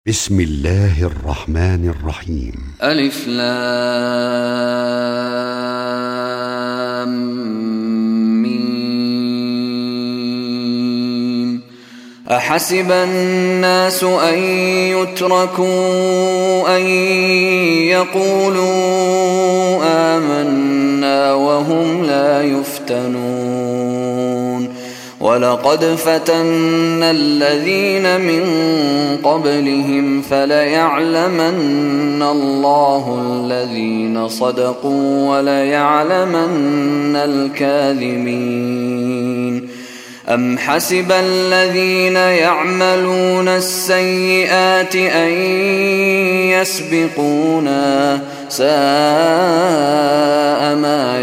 بسم الله الرحمن الرحيم. ألف لام ميم. أحسب الناس أن يتركوا أن يقولوا آمنا وهم لا يفتنون. ولقد فتنا الذين من قبلهم فليعلمن الله الذين صدقوا وليعلمن الكاذبين. أم حسب الذين يعملون السيئات أن يسبقونا ساء ما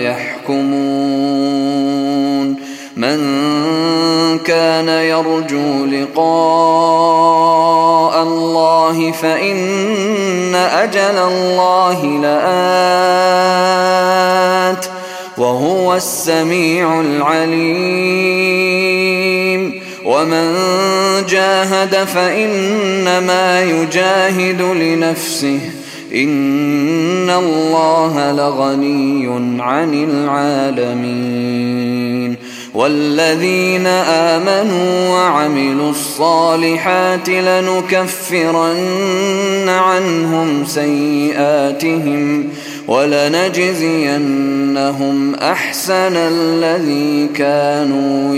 يحكمون. من كان يرجو لقاء الله فإن أجل الله لآت وهو السميع العليم. ومن جاهد فإنما يجاهد لنفسه إن الله لغني عن العالمين. والذين آمنوا وعملوا الصالحات لنكفرن عنهم سيئاتهم ولنجزينهم أحسن الذي كانوا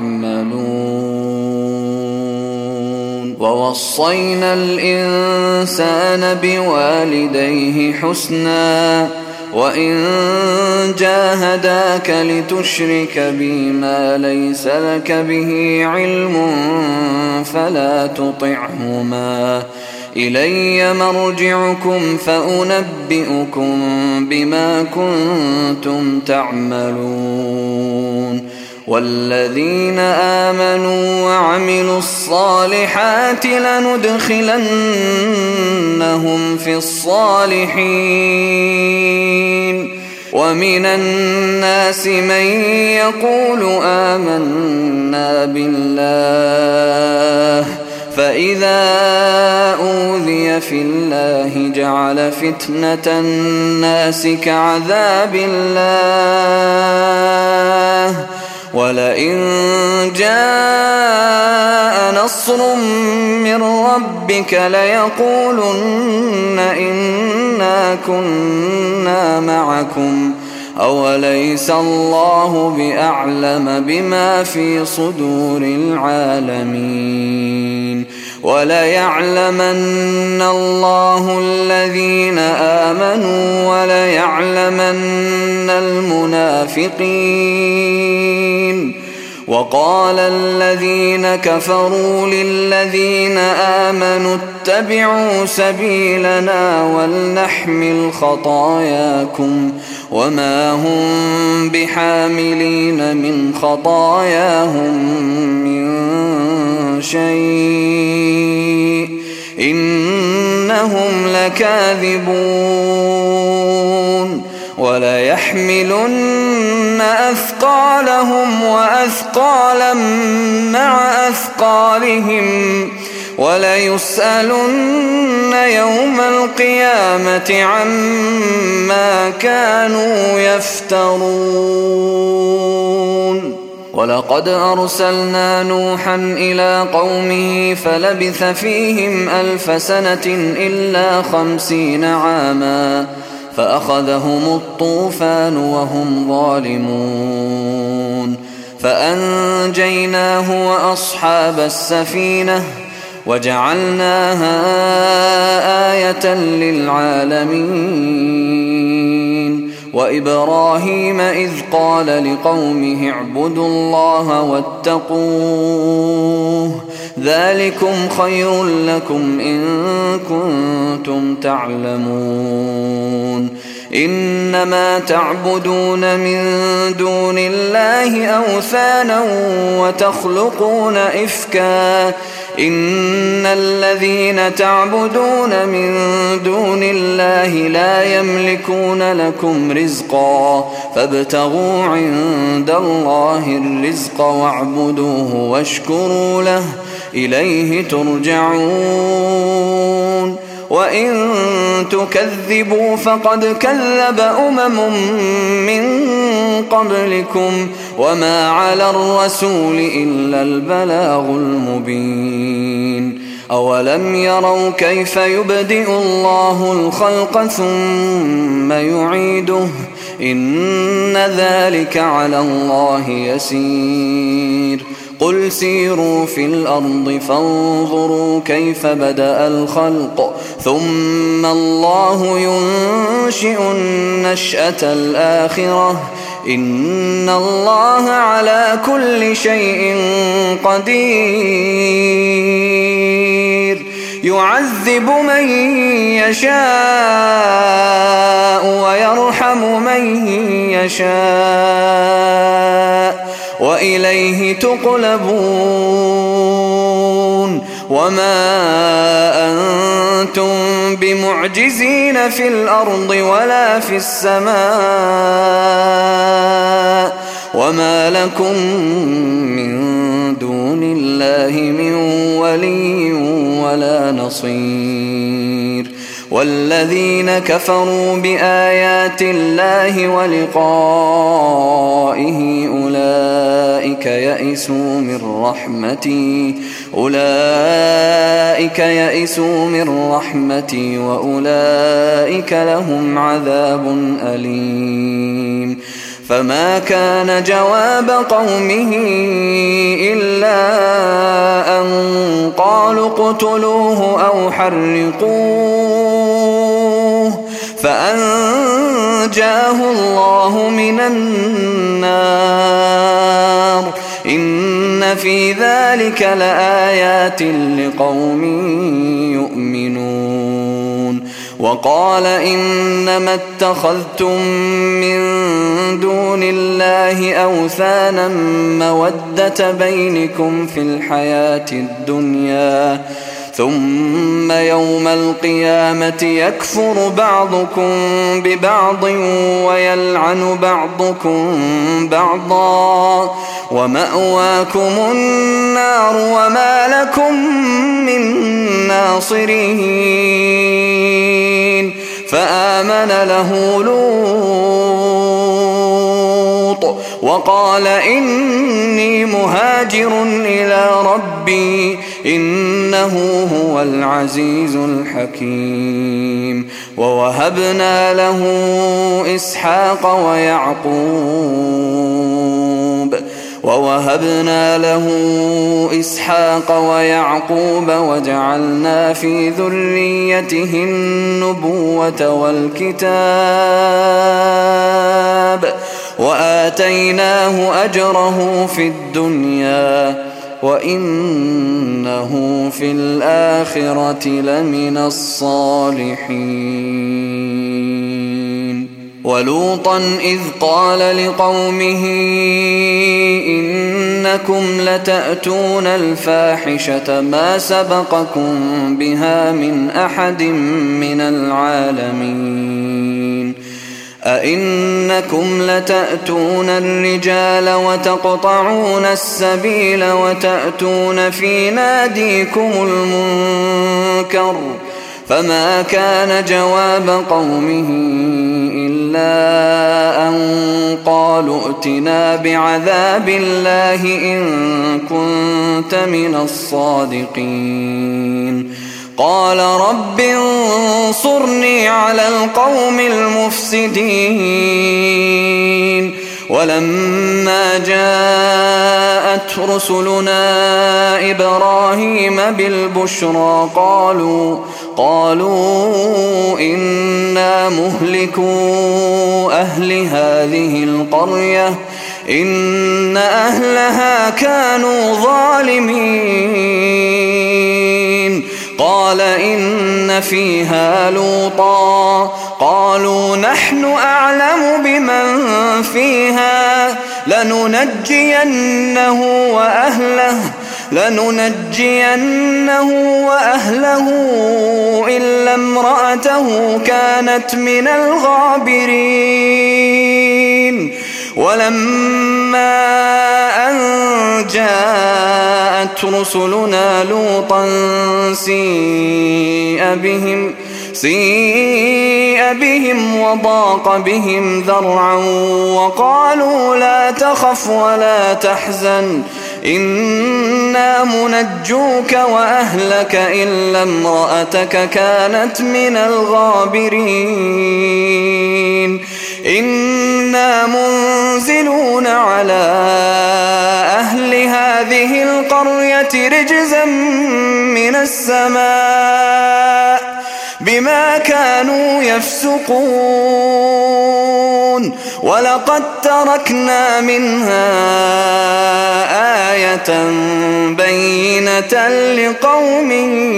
يعملون. ووصينا الإنسان بوالديه حسنا وإن جاهداك لتشرك بي ما ليس لك به علم فلا تطعهما إلي مرجعكم فأنبئكم بما كنتم تعملون. والذين آمنوا وعملوا الصالحات لندخلنهم في الصالحين. ومن الناس من يقول آمنا بالله فإذا أوذي في الله جعل فتنة الناس كعذاب الله ولئن جاء نصر من ربك ليقولن إنا كنا معكم أوليس الله بأعلم بما في صدور العالمين. وليعلمن الله الذين آمنوا وليعلمن المنافقين. وقال الذين كفروا للذين آمنوا اتبعوا سبيلنا ولنحمل خطاياكم وما هم بحاملين من خطاياهم من شيء إنهم لكاذبون. وليحملن أثقالهم وأثقالا مع أثقالهم وليسألن يوم القيامة عما كانوا يفترون. ولقد أرسلنا نوحا إلى قومه فلبث فيهم 1000 سنة إلا 50 عاما فأخذهم الطوفان وهم ظالمون. فأنجيناه وأصحاب السفينة وجعلناها آية للعالمين. وإبراهيم إذ قال لقومه اعبدوا الله واتقوه ذلكم خير لكم إن كنتم تعلمون. إنما تعبدون من دون الله أوثانا وتخلقون إفكا إن الذين تعبدون من دون الله لا يملكون لكم رزقا فابتغوا عند الله الرزق واعبدوه واشكروا له إليه ترجعون وإن تكذبوا فقد كذب من قبلكم وما على الرسول إلا البلاغ المبين أولم يروا كيف يبدئ الله الخلق ثم يعيده إن ذلك على الله يسير قل سيروا في الأرض فانظروا كيف بدأ الخلق ثم الله ينشئ النشأة الآخرة إن الله على كل شيء قدير يعذب من يشاء ويرحم من يشاء وإليه تقلبون وما أنتم بمعجزين في الأرض ولا في السماء وما لكم من دون الله من ولي ولا نصير والذين كفروا بآيات الله ولقائه أولئك يئسوا من رحمتي وأولئك لهم عذاب أليم فما كان جواب قومه إلا أن قالوا اقتلوه أو حرقوه فأنجاه الله من النار إن في ذلك لآيات لقوم يؤمنون وقال إنما اتخذتم من دون الله أوثانا مودة بينكم في الحياة الدنيا ثم يوم القيامة يكفر بعضكم ببعض ويلعن بعضكم بعضا ومأواكم النار وما لكم من ناصرين فآمن له لوط وقال إني مهاجر إلى ربي إنه هو العزيز الحكيم ووهبنا له إسحاق ويعقوب وجعلنا في ذريته النبوة والكتاب وآتيناه أجره في الدنيا وإنه في الآخرة لمن الصالحين ولوطا إذ قال لقومه إنكم لتأتون الفاحشة ما سبقكم بها من أحد من العالمين أئنكم لتأتون الرجال وتقطعون السبيل وتأتون في ناديكم المنكر فما كان جواب قومه إلا أن قالوا ائتنا بعذاب الله إن كنت من الصادقين قال رب انصرني على القوم المفسدين ولما جاءت رسلنا إبراهيم بالبشرى قالوا إنا مهلكو أهل هذه القرية إن أهلها كانوا ظالمين قال إن فيها لوطا قالوا نحن أعلم بمن فيها لننجينه وأهله إلا امرأته كانت من الغابرين ولما أن جاءت رسلنا لوطا سيء بهم وضاق بهم ذرعا وقالوا لا تخف ولا تحزن إنا منجوك وأهلك إلا امرأتك كانت من الغابرين إنا منزلون على أهل هذه القرية رجزا من السماء بما كانوا يفسقون ولقد تركنا منها آية بينة لقوم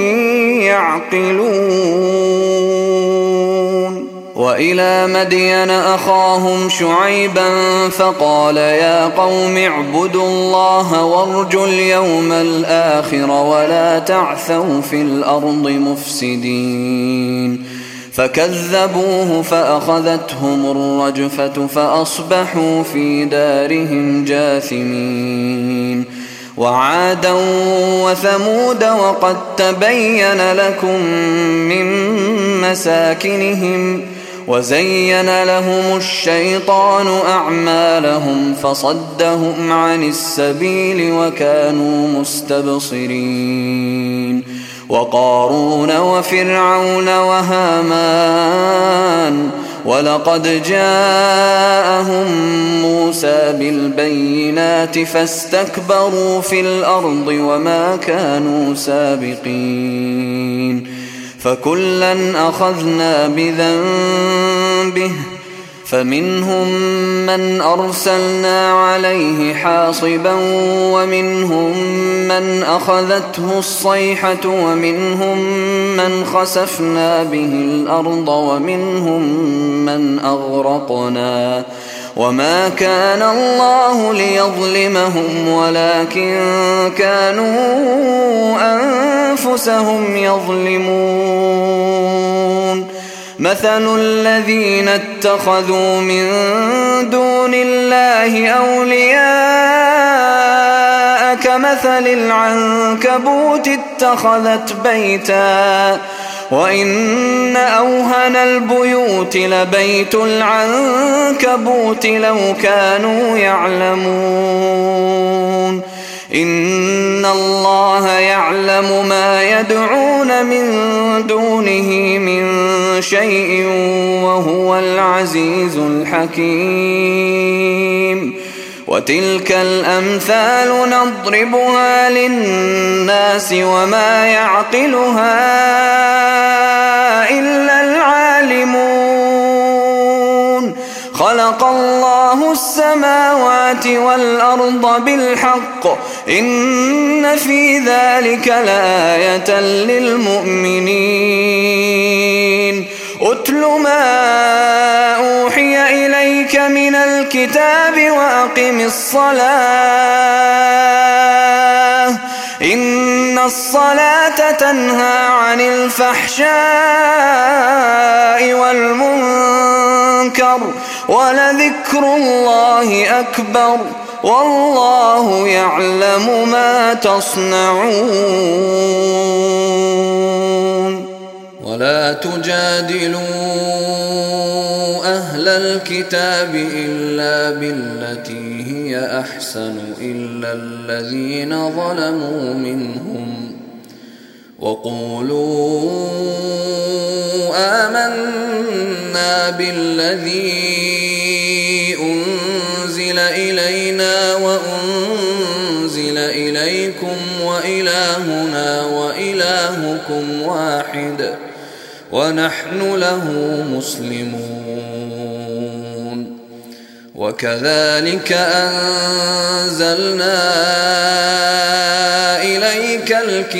يعقلون وإلى مدين أخاهم شعيبا فقال يا قوم اعبدوا الله وارجوا اليوم الآخر ولا تعثوا في الأرض مفسدين فكذبوه فأخذتهم الرجفة فأصبحوا في دارهم جاثمين وعادا وثمود وقد تبين لكم من مساكنهم وزين لهم الشيطان أعمالهم فصدهم عن السبيل وكانوا مستبصرين وقارون وفرعون وهامان ولقد جاءهم موسى بالبينات فاستكبروا في الأرض وما كانوا سابقين فكلا أخذنا بذنبه فمنهم من أرسلنا عليه حاصبا ومنهم من أخذته الصيحة ومنهم من خسفنا به الأرض ومنهم من أغرقنا وما كان الله ليظلمهم ولكن كانوا أنفسهم يظلمون مثل الذين اتخذوا من دون الله أولياء كمثل العنكبوت اتخذت بيتا وإن أوهن البيوت لبيت العنكبوت لو كانوا يعلمون إن الله يعلم ما يدعون من دونه من شيء وهو العزيز الحكيم وتلك الأمثال نضربها للناس وما يعقلها إلا العالمون خلق الله السماوات والأرض بالحق إن في ذلك لآية للمؤمنين أتل ما أوحي إليك من الكتاب وأقم الصلاة إن الصلاة تنهى عن الفحشاء والمنكر ولذكر الله أكبر والله يعلم ما تصنعون ولا تجادلوا أهل الكتاب إلا بالتي هي أحسن إلا الذين ظلموا منهم وقولوا آمنا بالذي أنزل إلينا وأنزل إليكم وإلهنا وإلهكم واحد ونحن له مسلمون وكذلك أنزلنا إليك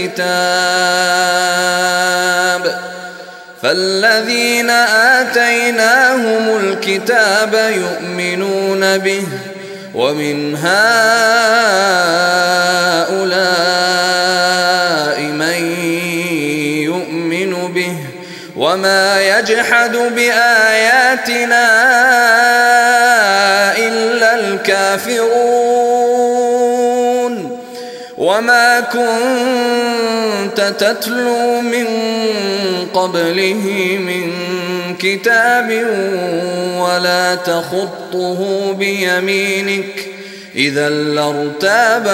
الكتاب فالذين آتيناهم الكتاب يؤمنون به ومن هؤلاء من يؤمن به وما يجحد بآياتنا إلا الكافرون وما كنت تتلو من قبله من كتاب ولا تخطه بيمينك إذا لارتاب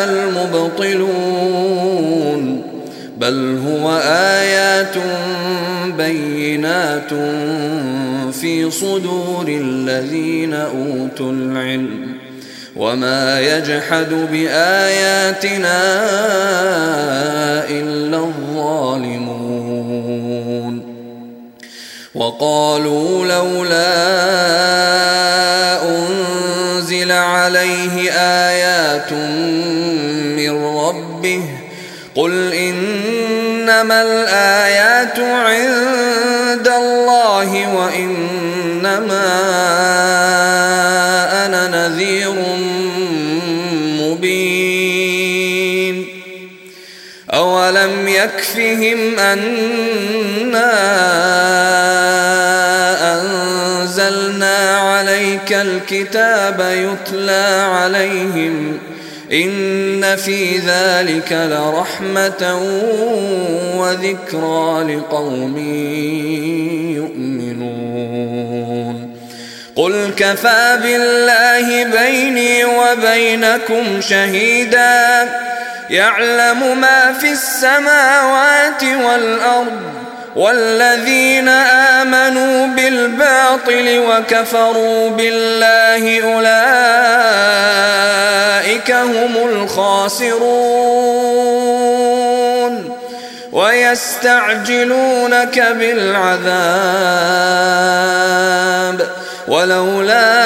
المبطلون بل هو آيات بينات في صدور الذين أوتوا العلم وما يجحد بآياتنا إلا الظالمون وقالوا لولا أنزل عليه آيات من ربه قل إنما الآيات عند الله وإنما أنا نذير مبين أولم يكفهم أنا أنزلنا عليك الكتاب يتلى عليهم إن في ذلك لرحمة وذكرى لقوم يؤمنون قل كفى بالله بيني وبينكم شهيدا يعلم ما في السماوات والأرض والذين آمنوا بالباطل وكفروا بالله أولئك هم الخاسرون ويستعجلونك بالعذاب ولولا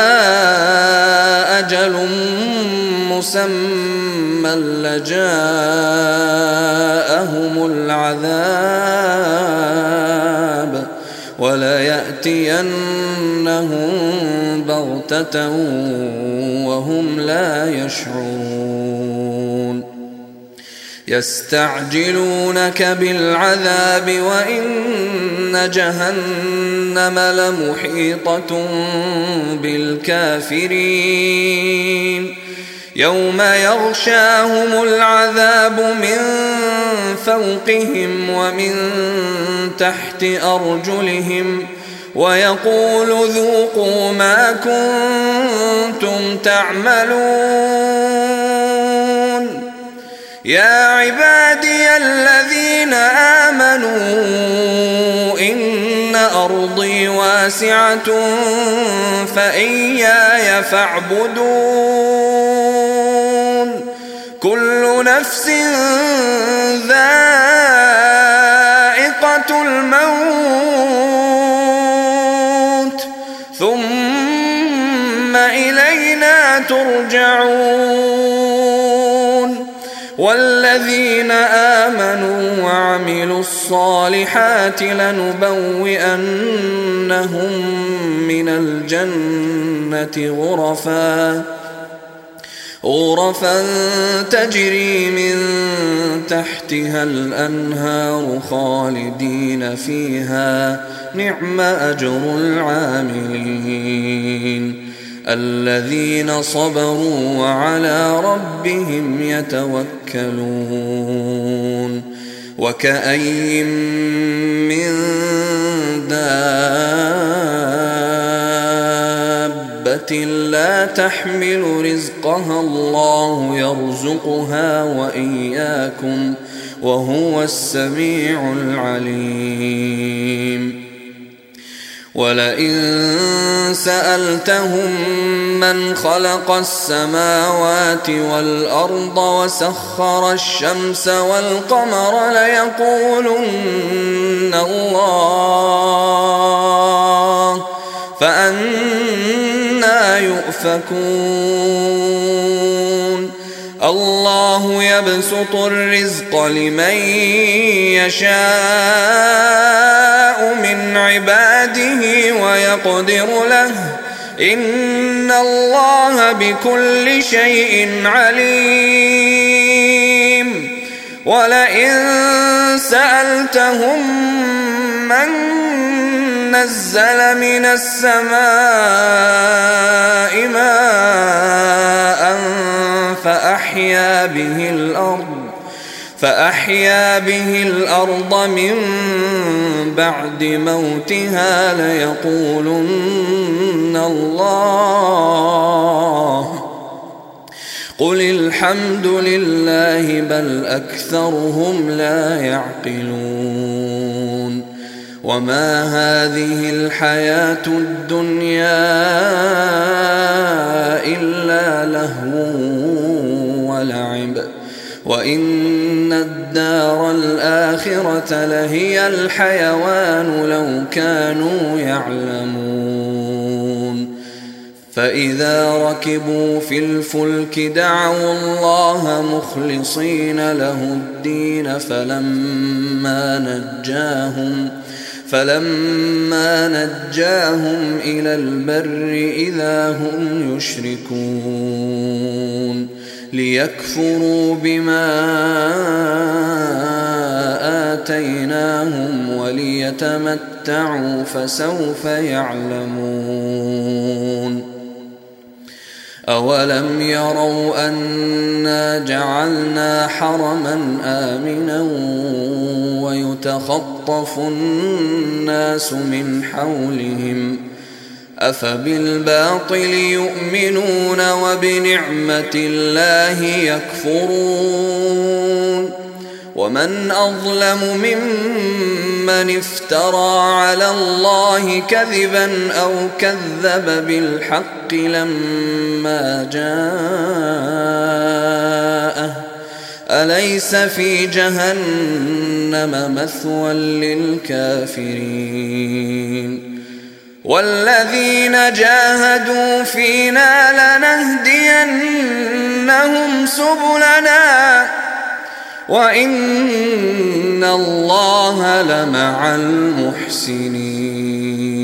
أجل مسمى لجاءهم العذاب وليأتينهم بغتة وهم لا يشعرون يستعجلونك بالعذاب وإن جهنم لمحيطة بالكافرين يوم يغشاهم العذاب من فوقهم ومن تحت أرجلهم ويقول ذوقوا ما كنتم تعملون يا عبادي الذين آمنوا إن أرضي واسعة فإياي فاعبدون كل نفس ذائقة الموت ثم إلينا ترجعون والذين آمنوا وعملوا الصالحات لنبوئنهم من الجنة غرفا تجري من تحتها الأنهار خالدين فيها نعم أجر العاملين الذين صبروا وعلى ربهم يتوكلون وكأي من دابة لا تحمل رزقها الله يرزقها وإياكم وهو السميع العليم ولئن سألتهم من خلق السماوات والأرض وسخر الشمس والقمر ليقولن الله فأنى يؤفكون الله يبسط الرزق لمن يشاء من عباده ويقدر له إن الله بكل شيء عليم ولئن سألتهم من نزل من السماء ماء فأحيا به الأرض من بعد موتها ليقولن الله قل الحمد لله بل أكثرهم لا يعقلون وما هذه الحياة الدنيا إلا لهو ولعب وإن الدار الآخرة لهي الحيوان لو كانوا يعلمون فإذا ركبوا في الفلك دعوا الله مخلصين له الدين فلما نجاهم إلى البر إذا هم يشركون ليكفروا بما آتيناهم وليتمتعوا فسوف يعلمون أولم يروا أنا جعلنا حرما آمنا ويتخطف الناس من حولهم أفبالباطل يؤمنون وبنعمة الله يكفرون ومن أظلم ممن افترى على الله كذبا أو كذب بالحق لما جاءه أليس في جهنم مثوى للكافرين والذين جاهدوا فينا لنهدينهم سبلنا وإن الله لمع المحسنين